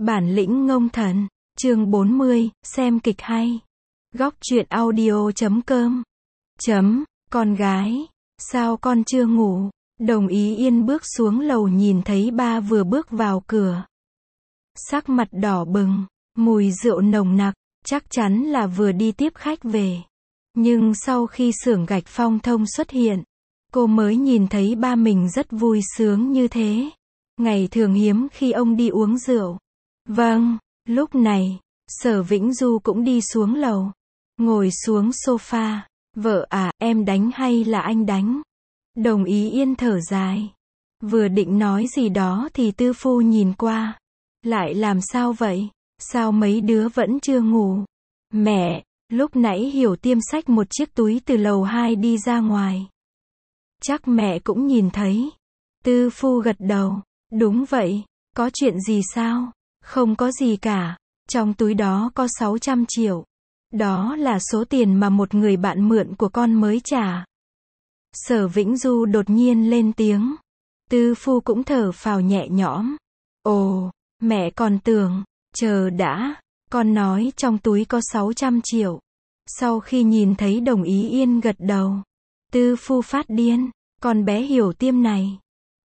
Bản lĩnh ngông thần, chương 40, xem kịch hay. Góc truyện audio.com. Con gái, sao con chưa ngủ? Đồng Ý Yên bước xuống lầu nhìn thấy ba vừa bước vào cửa. Sắc mặt đỏ bừng, mùi rượu nồng nặc, chắc chắn là vừa đi tiếp khách về. Nhưng sau khi xưởng gạch Phong Thông xuất hiện, cô mới nhìn thấy ba mình rất vui sướng như thế. Ngày thường hiếm khi ông đi uống rượu. Vâng, lúc này, Sở Vĩnh Du cũng đi xuống lầu. Ngồi xuống sofa. Vợ à, em đánh hay là anh đánh? Đồng Ý Yên thở dài. Vừa định nói gì đó thì Tư Phu nhìn qua. Lại làm sao vậy? Sao mấy đứa vẫn chưa ngủ? Mẹ, lúc nãy Hiểu Tiêm xách một chiếc túi từ lầu 2 đi ra ngoài. Chắc mẹ cũng nhìn thấy. Tư Phu gật đầu. Đúng vậy, có chuyện gì sao? Không có gì cả, trong túi đó có 600 triệu. Đó là số tiền mà một người bạn mượn của con mới trả. Sở Vĩnh Du đột nhiên lên tiếng. Tư Phu cũng thở phào nhẹ nhõm. Ồ, mẹ còn tưởng, chờ đã, con nói trong túi có 600 triệu. Sau khi nhìn thấy Đồng Ý Yên gật đầu, Tư Phu phát điên, con bé Hiểu Tiêm này.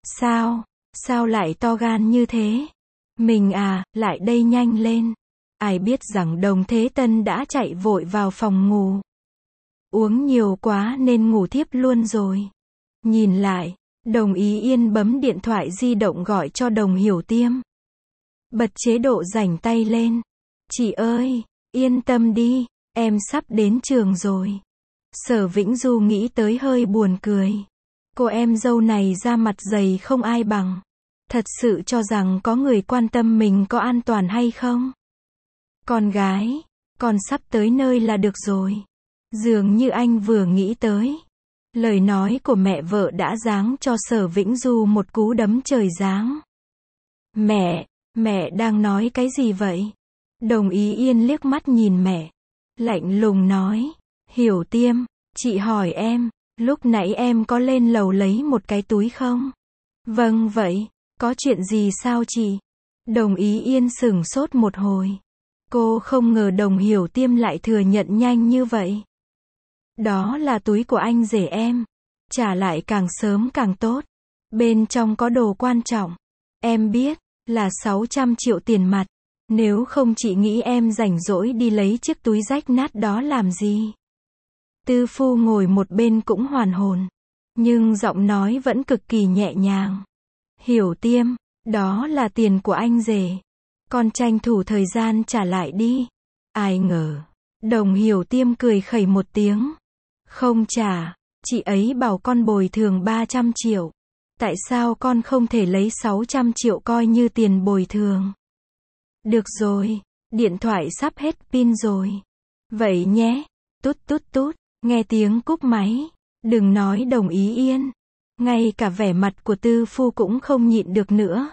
Sao lại to gan như thế? Mình à, lại đây nhanh lên. Ai biết rằng Đồng Thế Tân đã chạy vội vào phòng ngủ. Uống nhiều quá nên ngủ thiếp luôn rồi. Nhìn lại, Đồng Ý Yên bấm điện thoại di động gọi cho Đồng Hiểu Tiêm. Bật chế độ rảnh tay lên. Chị ơi, yên tâm đi, em sắp đến trường rồi. Sở Vĩnh Du nghĩ tới hơi buồn cười. Cô em dâu này da mặt dày không ai bằng. Thật sự cho rằng có người quan tâm mình có an toàn hay không? Con gái, con sắp tới nơi là được rồi. Dường như anh vừa nghĩ tới. Lời nói của mẹ vợ đã giáng cho Sở Vĩnh Du một cú đấm trời giáng. Mẹ đang nói cái gì vậy? Đồng Ý Yên liếc mắt nhìn mẹ. Lạnh lùng nói. Hiểu Tiêm, chị hỏi em, lúc nãy em có lên lầu lấy một cái túi không? Vâng vậy. Có chuyện gì sao chị? Đồng Ý Yên sửng sốt một hồi. Cô không ngờ Đồng Hiểu Tiêm lại thừa nhận nhanh như vậy. Đó là túi của anh rể em. Trả lại càng sớm càng tốt. Bên trong có đồ quan trọng. Em biết, là 600 triệu tiền mặt. Nếu không chị nghĩ em rảnh rỗi đi lấy chiếc túi rách nát đó làm gì? Tư Phu ngồi một bên cũng hoàn hồn. Nhưng giọng nói vẫn cực kỳ nhẹ nhàng. Hiểu Tiêm, đó là tiền của anh rể. Con tranh thủ thời gian trả lại đi. Ai ngờ. Đồng Hiểu Tiêm cười khẩy một tiếng. Không trả, chị ấy bảo con bồi thường 300 triệu. Tại sao con không thể lấy 600 triệu coi như tiền bồi thường? Được rồi, điện thoại sắp hết pin rồi. Vậy nhé. Tút tút tút, nghe tiếng cúp máy. Đừng nói Đồng Ý Yên. Ngay cả vẻ mặt của Tư Phu cũng không nhịn được nữa.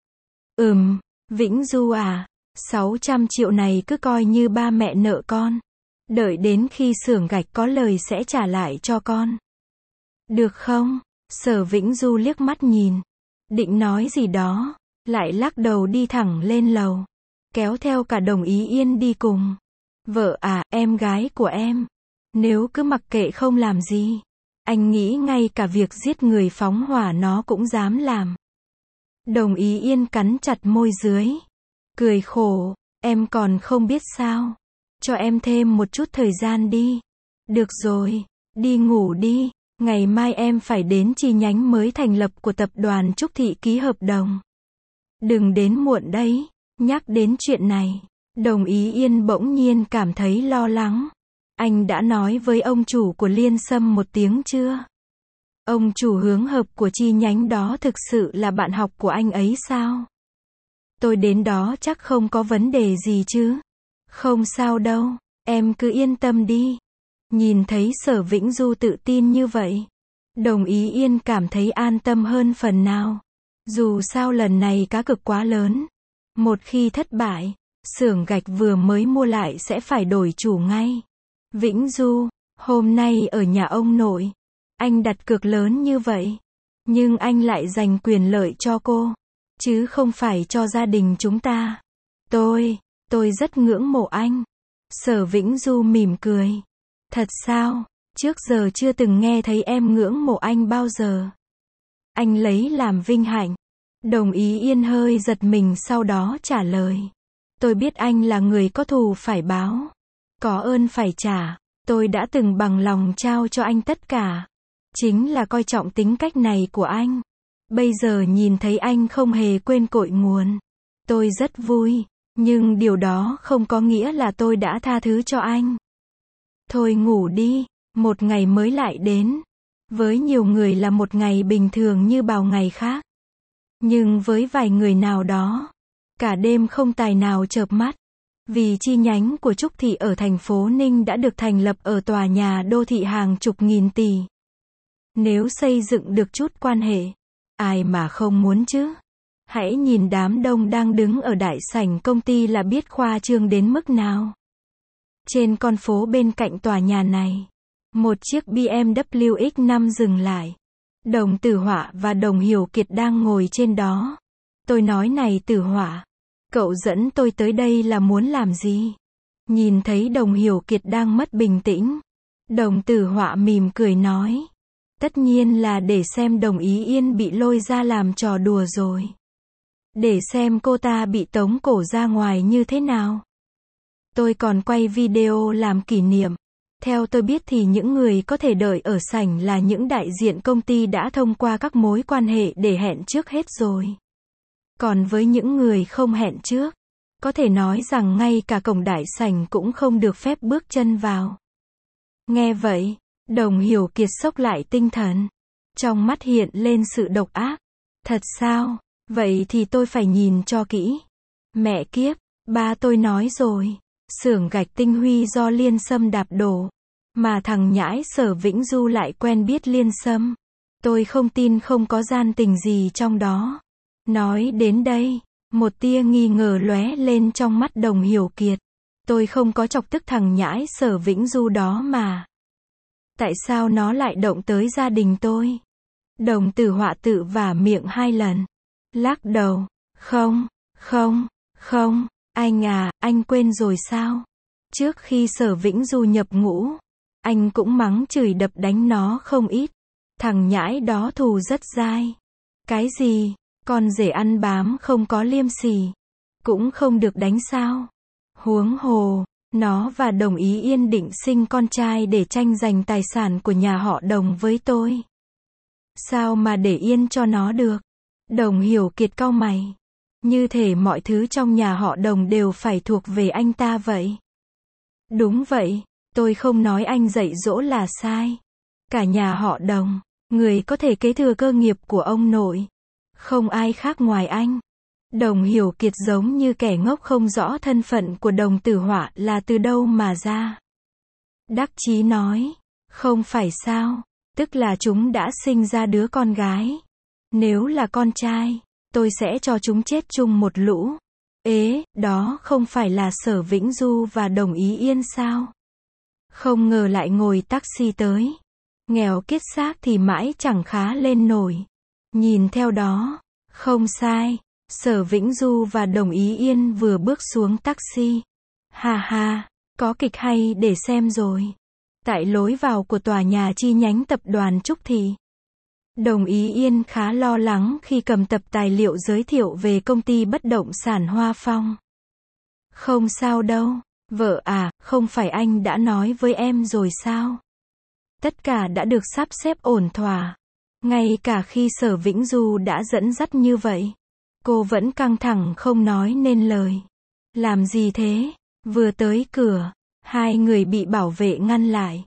Vĩnh Du à, 600 triệu này cứ coi như ba mẹ nợ con. Đợi đến khi xưởng gạch có lời sẽ trả lại cho con. Được không? Sở Vĩnh Du liếc mắt nhìn. Định nói gì đó, lại lắc đầu đi thẳng lên lầu. Kéo theo cả Đồng Ý Yên đi cùng. Vợ à, em gái của em. Nếu cứ mặc kệ không làm gì. Anh nghĩ ngay cả việc giết người phóng hỏa nó cũng dám làm. Đồng Ý Yên cắn chặt môi dưới. Cười khổ, em còn không biết sao. Cho em thêm một chút thời gian đi. Được rồi, đi ngủ đi. Ngày mai em phải đến chi nhánh mới thành lập của tập đoàn Trúc Thị ký hợp đồng. Đừng đến muộn đấy. Nhắc đến chuyện này, Đồng Ý Yên bỗng nhiên cảm thấy lo lắng. Anh đã nói với ông chủ của Liên Sâm một tiếng chưa? Ông chủ hướng hợp của chi nhánh đó thực sự là bạn học của anh ấy sao? Tôi đến đó chắc không có vấn đề gì chứ? Không sao đâu, em cứ yên tâm đi. Nhìn thấy Sở Vĩnh Du tự tin như vậy, Đồng Ý Yên cảm thấy an tâm hơn phần nào. Dù sao lần này cá cược quá lớn. Một khi thất bại, xưởng gạch vừa mới mua lại sẽ phải đổi chủ ngay. Vĩnh Du, hôm nay ở nhà ông nội, anh đặt cược lớn như vậy, nhưng anh lại dành quyền lợi cho cô, chứ không phải cho gia đình chúng ta. Tôi rất ngưỡng mộ anh. Sở Vĩnh Du mỉm cười. Thật sao? Trước giờ chưa từng nghe thấy em ngưỡng mộ anh bao giờ. Anh lấy làm vinh hạnh. Đồng Ý Yên hơi giật mình sau đó trả lời. Tôi biết anh là người có thù phải báo. Có ơn phải trả. Tôi đã từng bằng lòng trao cho anh tất cả. Chính là coi trọng tính cách này của anh. Bây giờ nhìn thấy anh không hề quên cội nguồn. Tôi rất vui. Nhưng điều đó không có nghĩa là tôi đã tha thứ cho anh. Thôi ngủ đi. Một ngày mới lại đến. Với nhiều người là một ngày bình thường như bao ngày khác. Nhưng với vài người nào đó, cả đêm không tài nào chợp mắt. Vì chi nhánh của Trúc Thị ở thành phố Ninh đã được thành lập ở tòa nhà đô thị hàng chục nghìn tỷ. Nếu xây dựng được chút quan hệ, ai mà không muốn chứ? Hãy nhìn đám đông đang đứng ở đại sảnh công ty là biết khoa trương đến mức nào. Trên con phố bên cạnh tòa nhà này, một chiếc BMW X5 dừng lại. Đồng Tử Họa và Đồng Hiểu Kiệt đang ngồi trên đó. Tôi nói này Tử Họa, cậu dẫn tôi tới đây là muốn làm gì? Nhìn thấy Đồng Hiểu Kiệt đang mất bình tĩnh, Đồng Tử Họa mỉm cười nói. Tất nhiên là để xem Đồng Ý Yên bị lôi ra làm trò đùa rồi. Để xem cô ta bị tống cổ ra ngoài như thế nào. Tôi còn quay video làm kỷ niệm. Theo tôi biết thì những người có thể đợi ở sảnh là những đại diện công ty đã thông qua các mối quan hệ để hẹn trước hết rồi. Còn với những người không hẹn trước, có thể nói rằng ngay cả cổng đại sảnh cũng không được phép bước chân vào. Nghe vậy, Đồng Hiểu Kiệt xốc lại tinh thần. Trong mắt hiện lên sự độc ác. Thật sao? Vậy thì tôi phải nhìn cho kỹ. Mẹ kiếp, ba tôi nói rồi. Xưởng gạch Tinh Huy do Liên Sâm đạp đổ. Mà thằng nhãi Sở Vĩnh Du lại quen biết Liên Sâm. Tôi không tin không có gian tình gì trong đó. Nói đến đây, một tia nghi ngờ lóe lên trong mắt Đồng Hiểu Kiệt. Tôi không có chọc tức thằng nhãi Sở Vĩnh Du đó mà. Tại sao nó lại động tới gia đình tôi? Đồng Tử Họa tự vả miệng 2 lần. Lắc đầu. Không, anh à, anh quên rồi sao? Trước khi Sở Vĩnh Du nhập ngũ, anh cũng mắng chửi đập đánh nó không ít. Thằng nhãi đó thù rất dai. Cái gì? Con rể ăn bám không có liêm sỉ. Cũng không được đánh sao? Huống hồ, nó và Đồng Ý Yên định sinh con trai để tranh giành tài sản của nhà họ Đồng với tôi. Sao mà để yên cho nó được? Đồng Hiểu Kiệt cau mày. Như thể mọi thứ trong nhà họ Đồng đều phải thuộc về anh ta vậy. Đúng vậy, tôi không nói anh dạy dỗ là sai. Cả nhà họ Đồng, người có thể kế thừa cơ nghiệp của ông nội, không ai khác ngoài anh. Đồng Hiểu Kiệt giống như kẻ ngốc không rõ thân phận của Đồng Tử Họa là từ đâu mà ra. Đắc chí nói, không phải sao, tức là chúng đã sinh ra đứa con gái. Nếu là con trai, tôi sẽ cho chúng chết chung một lũ. Ế, đó không phải là Sở Vĩnh Du và Đồng Ý Yên sao? Không ngờ lại ngồi taxi tới. Nghèo kiết xác thì mãi chẳng khá lên nổi. Nhìn theo đó, không sai, Sở Vĩnh Du và Đồng Ý Yên vừa bước xuống taxi. Ha ha, có kịch hay để xem rồi. Tại lối vào của tòa nhà chi nhánh tập đoàn Trúc Thị, Đồng Ý Yên khá lo lắng khi cầm tập tài liệu giới thiệu về công ty bất động sản Hoa Phong. Không sao đâu, vợ à, không phải anh đã nói với em rồi sao? Tất cả đã được sắp xếp ổn thỏa. Ngay cả khi Sở Vĩnh Du đã dẫn dắt như vậy, cô vẫn căng thẳng không nói nên lời. Làm gì thế? Vừa tới cửa, 2 người bị bảo vệ ngăn lại.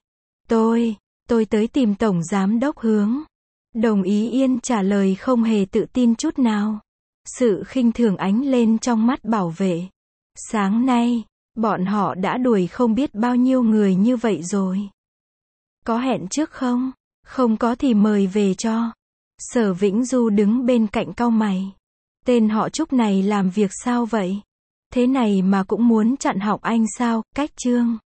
Tôi tới tìm Tổng Giám đốc Hướng. Đồng Ý Yên trả lời không hề tự tin chút nào. Sự khinh thường ánh lên trong mắt bảo vệ. Sáng nay, bọn họ đã đuổi không biết bao nhiêu người như vậy rồi. Có hẹn trước không? Không có thì mời về cho. Sở Vĩnh Du đứng bên cạnh cau mày. Tên họ Trúc này làm việc sao vậy? Thế này mà cũng muốn chặn họng anh sao? Cách Trương.